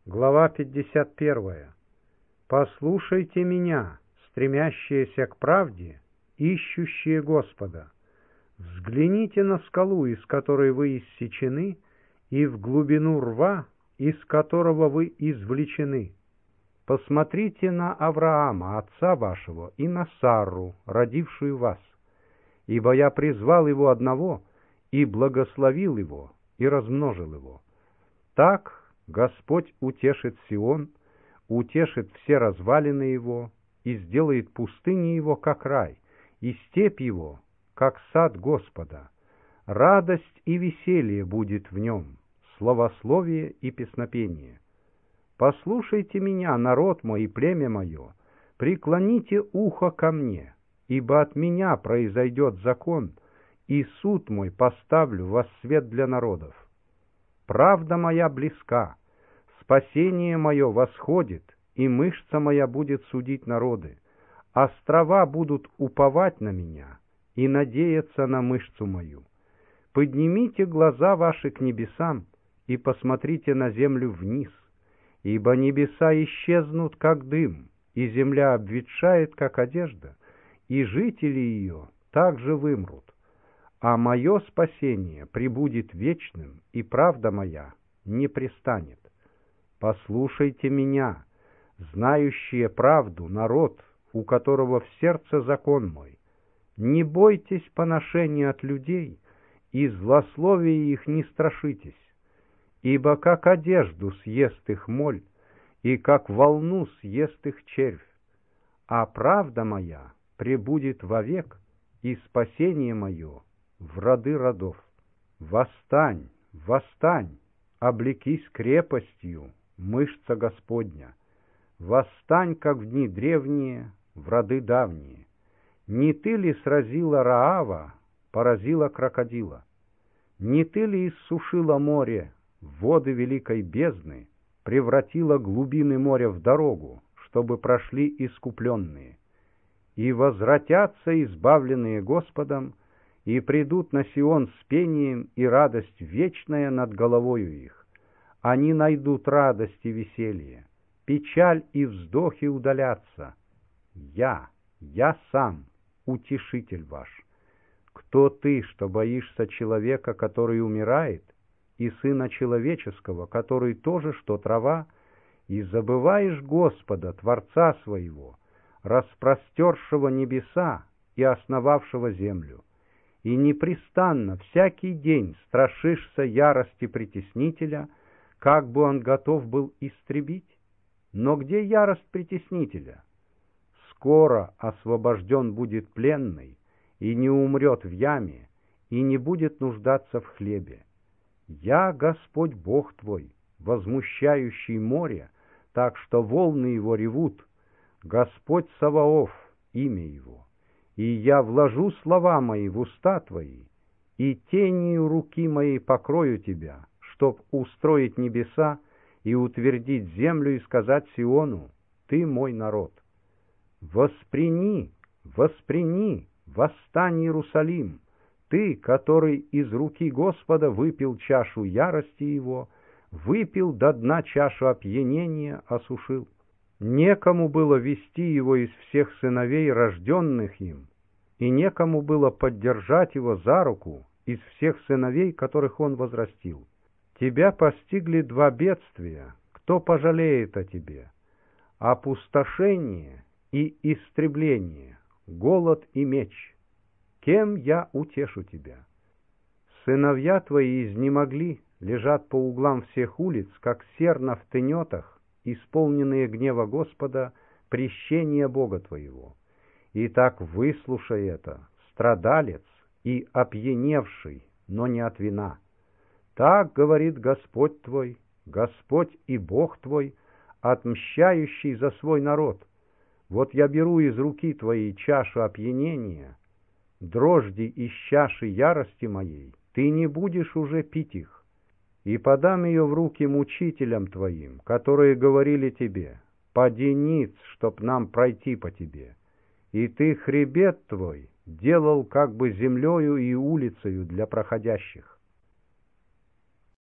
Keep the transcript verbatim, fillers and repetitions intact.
Глава пятьдесят первая. «Послушайте меня, стремящиеся к правде, ищущие Господа. Взгляните на скалу, из которой вы иссечены, и в глубину рва, из которого вы извлечены. Посмотрите на Авраама, отца вашего, и на Сарру, родившую вас. Ибо я призвал его одного, и благословил его, и размножил его. Так Господь утешит Сион, утешит все развалины его, и сделает пустыни его, как рай, и степь его, как сад Господа. Радость и веселье будет в нем, славословие и песнопение. Послушайте меня, народ мой и племя мое, преклоните ухо ко мне, ибо от меня произойдет закон, и суд мой поставлю во свет для народов. Правда моя близка, спасение мое восходит, и мышца моя будет судить народы. Острова будут уповать на меня и надеяться на мышцу мою. Поднимите глаза ваши к небесам и посмотрите на землю вниз, ибо небеса исчезнут, как дым, и земля обветшает, как одежда, и жители ее также вымрут. А мое спасение пребудет вечным, и правда моя не престанет. Послушайте меня, знающие правду, народ, у которого в сердце закон мой. Не бойтесь поношения от людей, и злословия их не страшитесь, ибо как одежду съест их моль, и как волну съест их червь. А правда моя пребудет вовек, и спасение мое в роды родов. Восстань, восстань, облекись крепостью, мышца Господня. Восстань, как в дни древние, в роды давние. Не ты ли сразила Раава, поразила крокодила? Не ты ли иссушила море, воды великой бездны, превратила глубины моря в дорогу, чтобы прошли искупленные? И возвратятся избавленные Господом, и придут на Сион с пением, и радость вечная над головою их. Они найдут радость и веселье, печаль и вздохи удалятся. Я, я сам, утешитель ваш. Кто ты, что боишься человека, который умирает, и сына человеческого, который тоже, что трава, и забываешь Господа, Творца своего, распростершего небеса и основавшего землю? И непрестанно, всякий день страшишься ярости притеснителя, как бы он готов был истребить? Но где ярость притеснителя? Скоро освобожден будет пленный, и не умрет в яме, и не будет нуждаться в хлебе. Я Господь Бог твой, возмущающий море, так что волны его ревут, Господь Саваоф, имя его. И я вложу слова мои в уста твои, и тенью руки моей покрою тебя, чтоб устроить небеса и утвердить землю и сказать Сиону: ты мой народ. Восприни, восприни, восстань, Иерусалим, ты, который из руки Господа выпил чашу ярости его, выпил до дна чашу опьянения, осушил. Некому было вести его из всех сыновей, рожденных им, и некому было поддержать его за руку из всех сыновей, которых он возрастил. Тебя постигли два бедствия, кто пожалеет о тебе? Опустошение и истребление, голод и меч. Кем я утешу тебя? Сыновья твои изнемогли, лежат по углам всех улиц, как серна в тенетах, исполненные гнева Господа, прещения Бога твоего. Итак, выслушай это, страдалец и опьяневший, но не от вина. Так говорит Господь твой, Господь и Бог твой, отмщающий за свой народ. Вот я беру из руки твоей чашу опьянения, дрожди из чаши ярости моей, ты не будешь уже пить их. И подам ее в руки мучителям твоим, которые говорили тебе: поди ниц, чтоб нам пройти по тебе. И ты хребет твой делал как бы землею и улицею для проходящих.